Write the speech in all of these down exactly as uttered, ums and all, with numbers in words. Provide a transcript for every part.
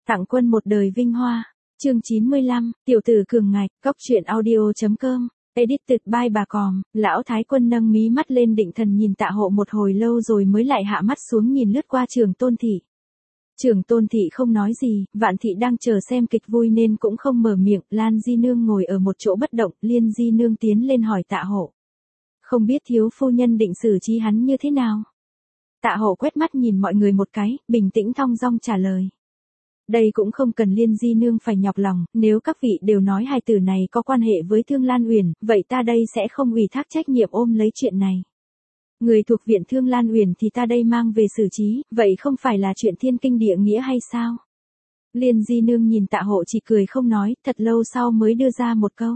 Tặng quân một đời vinh hoa. Chương chín mươi lăm, tiểu tử cường ngạch, góc truyện audio.com. Edited by bà Còm. Lão Thái Quân nâng mí mắt lên định thần nhìn Tạ Hộ một hồi lâu rồi mới lại hạ mắt xuống nhìn lướt qua Trường Tôn Thị. Trường Tôn Thị không nói gì, Vạn Thị đang chờ xem kịch vui nên cũng không mở miệng. Lan Di Nương ngồi ở một chỗ bất động, Liên Di Nương tiến lên hỏi Tạ Hộ. Không biết thiếu phu nhân định xử trí hắn như thế nào? Tạ Hộ quét mắt nhìn mọi người một cái, bình tĩnh thong dong trả lời. Đây cũng không cần Liên Di Nương phải nhọc lòng, nếu các vị đều nói hài tử này có quan hệ với Thương Lan Uyển, vậy ta đây sẽ không ủy thác trách nhiệm ôm lấy chuyện này. Người thuộc viện Thương Lan Uyển thì ta đây mang về xử trí, vậy không phải là chuyện thiên kinh địa nghĩa hay sao? Liên Di Nương nhìn Tạ Hộ chỉ cười không nói, thật lâu sau mới đưa ra một câu.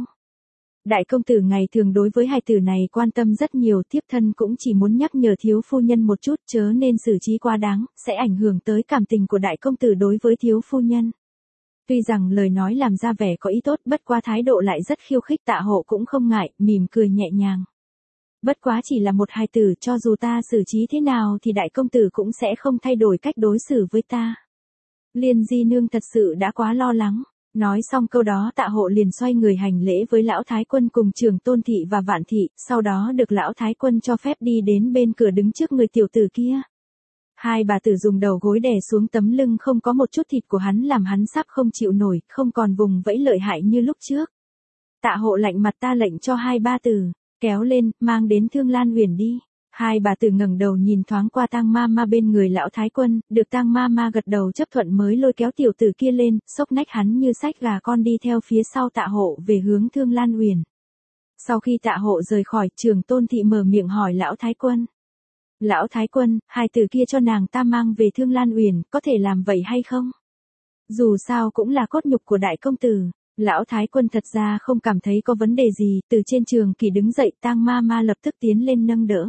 Đại công tử ngày thường đối với hài tử này quan tâm rất nhiều, tiếp thân cũng chỉ muốn nhắc nhở thiếu phu nhân một chút, chớ nên xử trí quá đáng, sẽ ảnh hưởng tới cảm tình của đại công tử đối với thiếu phu nhân. Tuy rằng lời nói làm ra vẻ có ý tốt, bất quá thái độ lại rất khiêu khích. Tạ Hộ cũng không ngại, mỉm cười nhẹ nhàng. Bất quá chỉ là một hài tử, cho dù ta xử trí thế nào thì đại công tử cũng sẽ không thay đổi cách đối xử với ta. Liên Di Nương thật sự đã quá lo lắng. Nói xong câu đó Tạ Hộ liền xoay người hành lễ với Lão Thái Quân cùng Trường Tôn Thị và Vạn Thị, sau đó được Lão Thái Quân cho phép đi đến bên cửa đứng trước người tiểu tử kia. Hai bà tử dùng đầu gối đè xuống tấm lưng không có một chút thịt của hắn làm hắn sắp không chịu nổi, không còn vùng vẫy lợi hại như lúc trước. Tạ Hộ lạnh mặt ta lệnh cho hai ba tử, kéo lên, mang đến Thương Lan Uyển đi. Hai bà tử ngẩng đầu nhìn thoáng qua Tang ma ma bên người Lão Thái Quân, được Tang ma ma gật đầu chấp thuận mới lôi kéo tiểu tử kia lên, xốc nách hắn như xách gà con đi theo phía sau Tạ Hộ về hướng Thương Lan Uyển. Sau khi Tạ Hộ rời khỏi, Trường Tôn Thị mở miệng hỏi Lão Thái Quân. Lão Thái Quân, hai tử kia cho nàng ta mang về Thương Lan Uyển, có thể làm vậy hay không? Dù sao cũng là cốt nhục của đại công tử. Lão Thái Quân thật ra không cảm thấy có vấn đề gì, từ trên trường kỳ đứng dậy, Tang ma ma lập tức tiến lên nâng đỡ.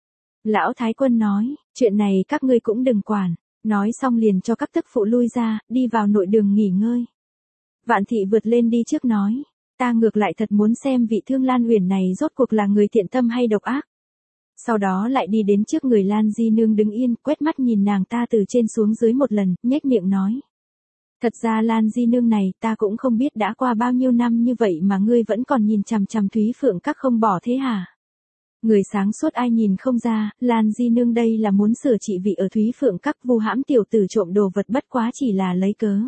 Lão Thái Quân nói, chuyện này các ngươi cũng đừng quản, nói xong liền cho các tức phụ lui ra, đi vào nội đường nghỉ ngơi. Vạn Thị vượt lên đi trước nói, ta ngược lại thật muốn xem vị Thương Lan Uyển này rốt cuộc là người thiện tâm hay độc ác. Sau đó lại đi đến trước người Lan Di Nương đứng yên, quét mắt nhìn nàng ta từ trên xuống dưới một lần, nhếch miệng nói. Thật ra Lan Di Nương này ta cũng không biết đã qua bao nhiêu năm như vậy mà ngươi vẫn còn nhìn chằm chằm Thúy Phượng Các không bỏ thế hả? Người sáng suốt ai nhìn không ra, Lan Di Nương đây là muốn sửa trị vị ở Thúy Phượng Các, vu hãm tiểu tử trộm đồ vật bất quá chỉ là lấy cớ.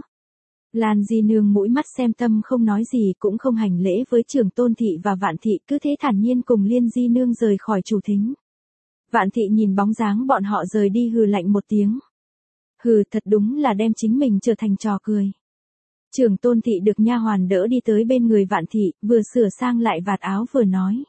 Lan Di Nương mũi mắt xem tâm không nói gì, cũng không hành lễ với Trường Tôn Thị và Vạn Thị, cứ thế thản nhiên cùng Liên Di Nương rời khỏi chủ thính. Vạn Thị nhìn bóng dáng bọn họ rời đi hừ lạnh một tiếng. Hừ, thật đúng là đem chính mình trở thành trò cười. Trường Tôn Thị được nha hoàn đỡ đi tới bên người Vạn Thị, vừa sửa sang lại vạt áo vừa nói.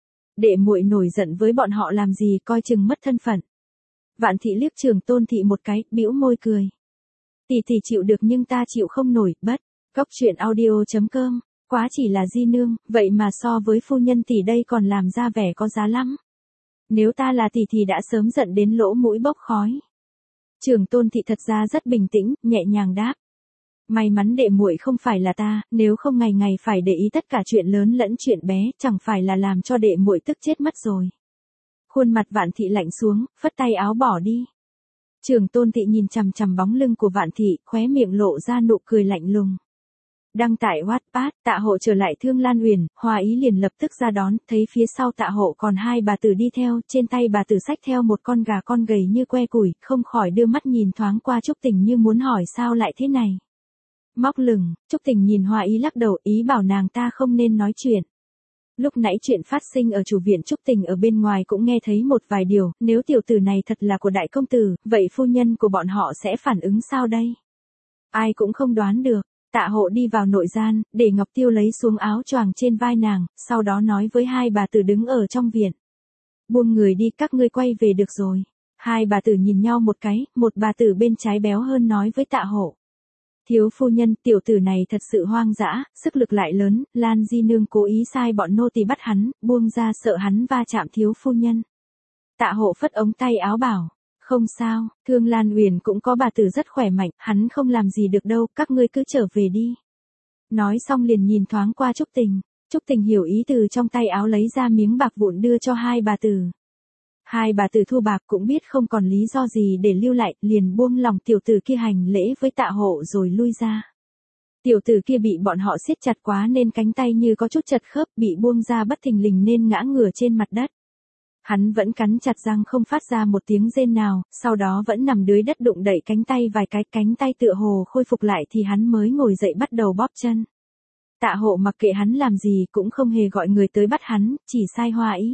Đệ muội nổi giận với bọn họ làm gì, coi chừng mất thân phận. Vạn Thị liếc Trường Tôn Thị một cái, bĩu môi cười. Tỷ tỷ chịu được nhưng ta chịu không nổi, bất. Góc truyện audio.com, quá chỉ là Di Nương, vậy mà so với phu nhân tỷ đây còn làm ra vẻ có giá lắm. Nếu ta là tỷ thì đã sớm giận đến lỗ mũi bốc khói. Trường Tôn Thị thật ra rất bình tĩnh, nhẹ nhàng đáp. May mắn đệ muội không phải là ta, nếu không ngày ngày phải để ý tất cả chuyện lớn lẫn chuyện bé, chẳng phải là làm cho đệ muội tức chết mất rồi. Khuôn mặt Vạn Thị lạnh xuống, phất tay áo bỏ đi. Trường Tôn Thị nhìn chằm chằm bóng lưng của Vạn Thị, khóe miệng lộ ra nụ cười lạnh lùng. Đăng tải Wattpad, Tạ Hộ trở lại Thương Lan Uyển, Hoa Ý liền lập tức ra đón, thấy phía sau Tạ Hộ còn hai bà tử đi theo, trên tay bà tử xách theo một con gà con gầy như que củi, không khỏi đưa mắt nhìn thoáng qua Trúc Tình như muốn hỏi sao lại thế này. Móc lửng, Trúc Tình nhìn Hoa Ý lắc đầu, ý bảo nàng ta không nên nói chuyện. Lúc nãy chuyện phát sinh ở chủ viện Trúc Tình ở bên ngoài cũng nghe thấy một vài điều, nếu tiểu tử này thật là của đại công tử, vậy phu nhân của bọn họ sẽ phản ứng sao đây? Ai cũng không đoán được. Tạ Hộ đi vào nội gian, để Ngọc Tiêu lấy xuống áo choàng trên vai nàng, sau đó nói với hai bà tử đứng ở trong viện. Buông người đi, các ngươi quay về được rồi. Hai bà tử nhìn nhau một cái, một bà tử bên trái béo hơn nói với Tạ Hộ. Thiếu phu nhân, tiểu tử này thật sự hoang dã, sức lực lại lớn, Lan Di Nương cố ý sai bọn nô tỳ bắt hắn, buông ra sợ hắn va chạm thiếu phu nhân. Tạ Hộ phất ống tay áo bảo. Không sao, Thương Lan Uyển cũng có bà tử rất khỏe mạnh, hắn không làm gì được đâu, các ngươi cứ trở về đi. Nói xong liền nhìn thoáng qua Trúc Tình. Trúc Tình hiểu ý từ trong tay áo lấy ra miếng bạc vụn đưa cho hai bà tử. Hai bà tử Thu Bạc cũng biết không còn lý do gì để lưu lại, liền buông lòng tiểu tử kia hành lễ với Tạ Hộ rồi lui ra. Tiểu tử kia bị bọn họ siết chặt quá nên cánh tay như có chút chật khớp, bị buông ra bất thình lình nên ngã ngửa trên mặt đất. Hắn vẫn cắn chặt răng không phát ra một tiếng rên nào, sau đó vẫn nằm dưới đất đụng đẩy cánh tay vài cái, cánh tay tựa hồ khôi phục lại thì hắn mới ngồi dậy bắt đầu bóp chân. Tạ Hộ mặc kệ hắn làm gì cũng không hề gọi người tới bắt hắn, chỉ sai Hoa Ý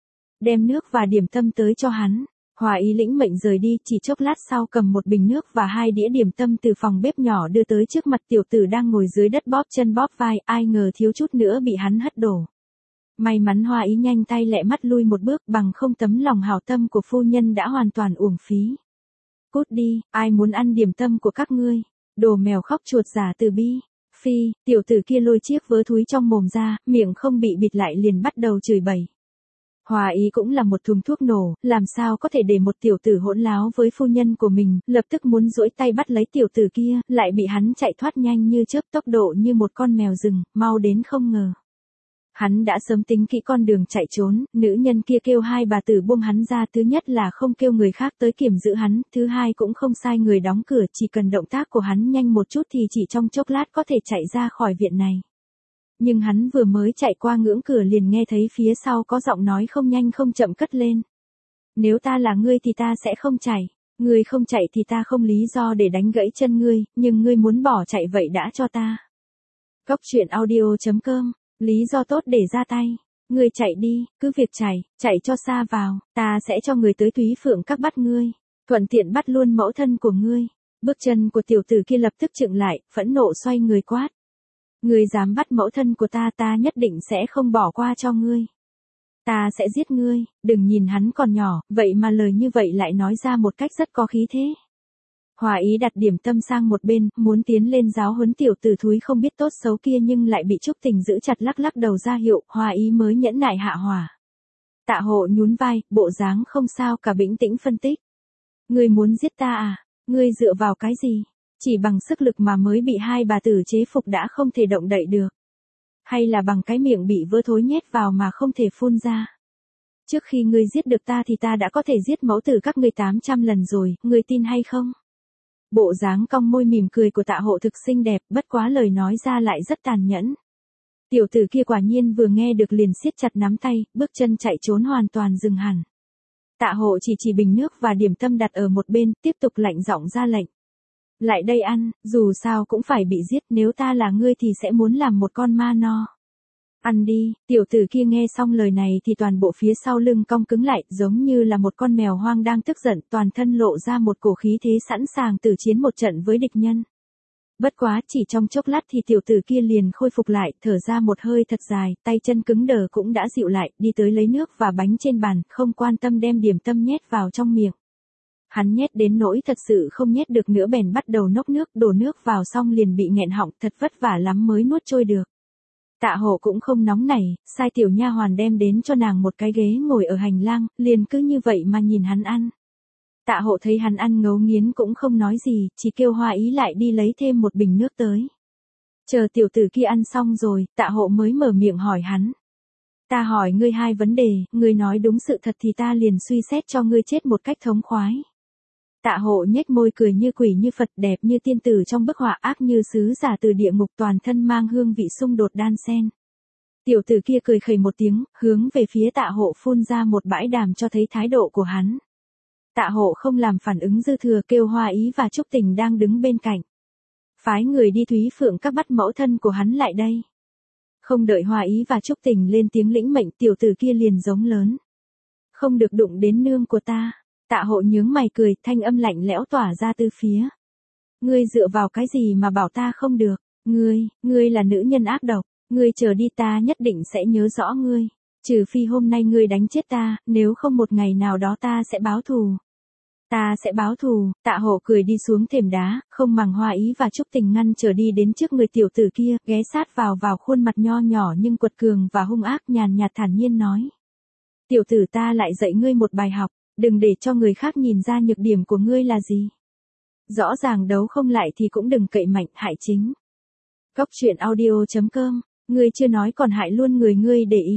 đem nước và điểm tâm tới cho hắn. Hoa Ý lĩnh mệnh rời đi, chỉ chốc lát sau cầm một bình nước và hai đĩa điểm tâm từ phòng bếp nhỏ đưa tới trước mặt tiểu tử đang ngồi dưới đất bóp chân bóp vai, ai ngờ thiếu chút nữa bị hắn hất đổ. May mắn Hoa Ý nhanh tay lẹ mắt lui một bước, bằng không tấm lòng hảo tâm của phu nhân đã hoàn toàn uổng phí. Cút đi, ai muốn ăn điểm tâm của các ngươi? Đồ mèo khóc chuột giả từ bi. Phi, tiểu tử kia lôi chiếc vớ thúi trong mồm ra, miệng không bị bịt lại liền bắt đầu chửi bậy. Hoa Ý cũng là một thùng thuốc nổ, làm sao có thể để một tiểu tử hỗn láo với phu nhân của mình, lập tức muốn duỗi tay bắt lấy tiểu tử kia, lại bị hắn chạy thoát nhanh như chớp, tốc độ như một con mèo rừng, mau đến không ngờ. Hắn đã sớm tính kỹ con đường chạy trốn, nữ nhân kia kêu hai bà tử buông hắn ra, thứ nhất là không kêu người khác tới kiểm giữ hắn, thứ hai cũng không sai người đóng cửa, chỉ cần động tác của hắn nhanh một chút thì chỉ trong chốc lát có thể chạy ra khỏi viện này. Nhưng hắn vừa mới chạy qua ngưỡng cửa liền nghe thấy phía sau có giọng nói không nhanh không chậm cất lên. Nếu ta là ngươi thì ta sẽ không chạy, ngươi không chạy thì ta không lý do để đánh gãy chân ngươi, nhưng ngươi muốn bỏ chạy vậy đã cho ta. Cốc truyện audio chấm com, lý do tốt để ra tay. Ngươi chạy đi, cứ việc chạy, chạy cho xa vào, ta sẽ cho người tới Thúy Phượng Các bắt ngươi, thuận tiện bắt luôn mẫu thân của ngươi. Bước chân của tiểu tử kia lập tức chững lại, phẫn nộ xoay người quát. Ngươi dám bắt mẫu thân của ta, ta nhất định sẽ không bỏ qua cho ngươi. Ta sẽ giết ngươi, đừng nhìn hắn còn nhỏ, vậy mà lời như vậy lại nói ra một cách rất có khí thế. Hoa Ý đặt điểm tâm sang một bên, muốn tiến lên giáo huấn tiểu tử thúi không biết tốt xấu kia nhưng lại bị Trúc Tình giữ chặt lắc lắc đầu ra hiệu, Hoa Ý mới nhẫn nại hạ hỏa. Tạ Hộ nhún vai, bộ dáng không sao cả bình tĩnh phân tích. Ngươi muốn giết ta à? Ngươi dựa vào cái gì? Chỉ bằng sức lực mà mới bị hai bà tử chế phục đã không thể động đậy được. Hay là bằng cái miệng bị vỡ thối nhét vào mà không thể phun ra? Trước khi ngươi giết được ta thì ta đã có thể giết mẫu tử các ngươi tám trăm lần rồi, ngươi tin hay không? Bộ dáng cong môi mỉm cười của Tạ Hộ thực xinh đẹp, bất quá lời nói ra lại rất tàn nhẫn. Tiểu tử kia quả nhiên vừa nghe được liền siết chặt nắm tay, bước chân chạy trốn hoàn toàn dừng hẳn. Tạ Hộ chỉ chỉ bình nước và điểm tâm đặt ở một bên, tiếp tục lạnh giọng ra lệnh. Lại đây ăn, dù sao cũng phải bị giết, nếu ta là ngươi thì sẽ muốn làm một con ma no. Ăn đi, tiểu tử kia nghe xong lời này thì toàn bộ phía sau lưng cong cứng lại, giống như là một con mèo hoang đang tức giận, toàn thân lộ ra một cổ khí thế sẵn sàng tử chiến một trận với địch nhân. Bất quá chỉ trong chốc lát thì tiểu tử kia liền khôi phục lại, thở ra một hơi thật dài, tay chân cứng đờ cũng đã dịu lại, đi tới lấy nước và bánh trên bàn, không quan tâm đem điểm tâm nhét vào trong miệng. Hắn nhét đến nỗi thật sự không nhét được nữa bèn bắt đầu nốc nước, đổ nước vào xong liền bị nghẹn họng, thật vất vả lắm mới nuốt trôi được. Tạ Hộ cũng không nóng nảy, sai tiểu nha hoàn đem đến cho nàng một cái ghế ngồi ở hành lang, liền cứ như vậy mà nhìn hắn ăn. Tạ Hộ thấy hắn ăn ngấu nghiến cũng không nói gì, chỉ kêu Hoa Ý lại đi lấy thêm một bình nước tới. Chờ tiểu tử kia ăn xong rồi, Tạ Hộ mới mở miệng hỏi hắn. Ta hỏi ngươi hai vấn đề, ngươi nói đúng sự thật thì ta liền suy xét cho ngươi chết một cách thống khoái. Tạ Hộ nhếch môi cười như quỷ như Phật, đẹp như tiên tử trong bức họa, ác như sứ giả từ địa ngục, toàn thân mang hương vị xung đột đan xen. Tiểu tử kia cười khẩy một tiếng, hướng về phía Tạ Hộ phun ra một bãi đàm cho thấy thái độ của hắn. Tạ Hộ không làm phản ứng dư thừa, kêu Hoa Ý và Trúc Tình đang đứng bên cạnh. Phái người đi Thúy Phượng Các bắt mẫu thân của hắn lại đây. Không đợi Hoa Ý và Trúc Tình lên tiếng lĩnh mệnh, tiểu tử kia liền giống lớn. Không được đụng đến nương của ta. Tạ Hộ nhướng mày cười, thanh âm lạnh lẽo tỏa ra từ phía. Ngươi dựa vào cái gì mà bảo ta không được? Ngươi, ngươi là nữ nhân ác độc, ngươi chờ đi, ta nhất định sẽ nhớ rõ ngươi. Trừ phi hôm nay ngươi đánh chết ta, nếu không một ngày nào đó ta sẽ báo thù. Ta sẽ báo thù. Tạ Hộ cười đi xuống thềm đá, không màng Hoa Ý và Trúc Tình ngăn trở đi đến trước người tiểu tử kia, ghé sát vào vào khuôn mặt nho nhỏ nhưng quật cường và hung ác, nhàn nhạt thản nhiên nói. Tiểu tử, ta lại dạy ngươi một bài học. Đừng để cho người khác nhìn ra nhược điểm của ngươi là gì. Rõ ràng đấu không lại thì cũng đừng cậy mạnh, hại chính. Cốc truyện audio chấm com, ngươi chưa nói còn hại luôn người ngươi để ý.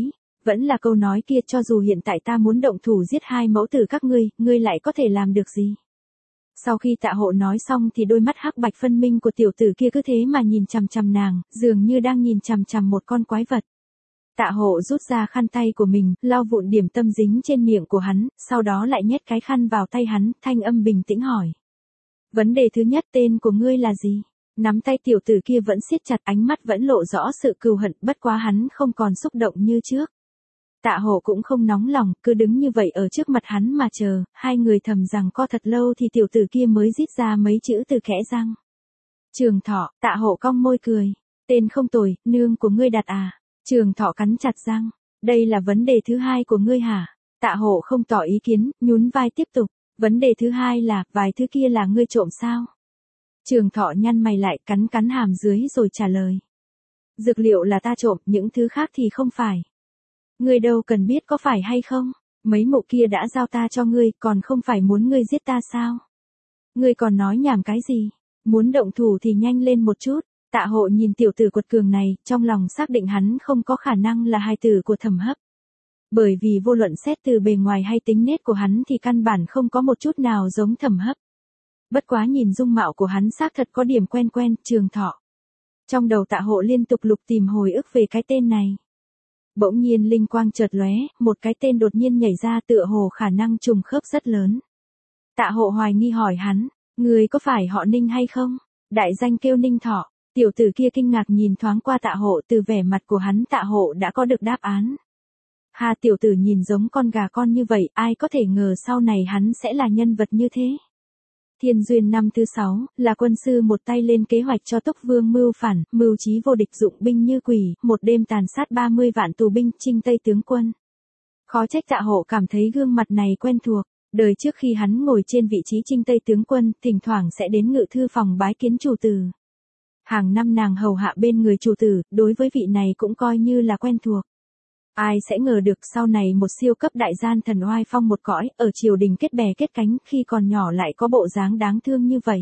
Vẫn là câu nói kia, cho dù hiện tại ta muốn động thủ giết hai mẫu tử các ngươi, ngươi lại có thể làm được gì? Sau khi Tạ Hộ nói xong thì đôi mắt hắc bạch phân minh của tiểu tử kia cứ thế mà nhìn chằm chằm nàng, dường như đang nhìn chằm chằm một con quái vật. Tạ Hộ rút ra khăn tay của mình, lau vụn điểm tâm dính trên miệng của hắn, sau đó lại nhét cái khăn vào tay hắn, thanh âm bình tĩnh hỏi. Vấn đề thứ nhất, tên của ngươi là gì? Nắm tay tiểu tử kia vẫn siết chặt, ánh mắt vẫn lộ rõ sự cừu hận, bất quá hắn không còn xúc động như trước. Tạ Hộ cũng không nóng lòng, cứ đứng như vậy ở trước mặt hắn mà chờ, hai người thầm rằng co thật lâu thì tiểu tử kia mới rít ra mấy chữ từ kẽ răng. Trường Thọ. Tạ Hộ cong môi cười. Tên không tồi, nương của ngươi đặt à? Trường Thọ cắn chặt răng. Đây là vấn đề thứ hai của ngươi hả? Tạ Hộ không tỏ ý kiến, nhún vai tiếp tục. Vấn đề thứ hai là, vài thứ kia là ngươi trộm sao? Trường Thọ nhăn mày lại, cắn cắn hàm dưới rồi trả lời. Dược liệu là ta trộm, những thứ khác thì không phải. Ngươi đâu cần biết có phải hay không? Mấy mụ kia đã giao ta cho ngươi, còn không phải muốn ngươi giết ta sao? Ngươi còn nói nhảm cái gì? Muốn động thủ thì nhanh lên một chút. Tạ Hộ nhìn tiểu tử quật cường này, trong lòng xác định hắn không có khả năng là hài tử của Thẩm Hấp. Bởi vì vô luận xét từ bề ngoài hay tính nết của hắn thì căn bản không có một chút nào giống Thẩm Hấp. Bất quá nhìn dung mạo của hắn xác thật có điểm quen quen, Trường Thọ. Trong đầu Tạ Hộ liên tục lục tìm hồi ức về cái tên này. Bỗng nhiên linh quang chợt lóe, một cái tên đột nhiên nhảy ra tựa hồ khả năng trùng khớp rất lớn. Tạ Hộ hoài nghi hỏi hắn, người có phải họ Ninh hay không? Đại danh kêu Ninh Thọ. Tiểu tử kia kinh ngạc nhìn thoáng qua Tạ Hộ, từ vẻ mặt của hắn Tạ Hộ đã có được đáp án. Hà, tiểu tử nhìn giống con gà con như vậy, ai có thể ngờ sau này hắn sẽ là nhân vật như thế. Thiên duyên năm thứ sáu, là quân sư một tay lên kế hoạch cho Túc Vương mưu phản, mưu trí vô địch, dụng binh như quỷ, một đêm tàn sát ba mươi vạn tù binh, chinh Tây tướng quân. Khó trách Tạ Hộ cảm thấy gương mặt này quen thuộc, đời trước khi hắn ngồi trên vị trí chinh Tây tướng quân, thỉnh thoảng sẽ đến ngự thư phòng bái kiến chủ tử. Hàng năm nàng hầu hạ bên người chủ tử, đối với vị này cũng coi như là quen thuộc. Ai sẽ ngờ được sau này một siêu cấp đại gian thần oai phong một cõi, ở triều đình kết bè kết cánh, khi còn nhỏ lại có bộ dáng đáng thương như vậy.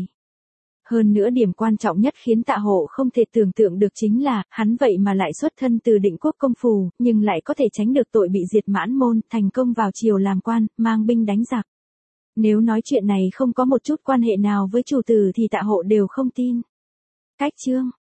Hơn nữa điểm quan trọng nhất khiến Tạ Hộ không thể tưởng tượng được chính là, hắn vậy mà lại xuất thân từ Định Quốc công phủ, nhưng lại có thể tránh được tội bị diệt mãn môn, thành công vào triều làm quan, mang binh đánh giặc. Nếu nói chuyện này không có một chút quan hệ nào với chủ tử thì Tạ Hộ đều không tin. Cách chương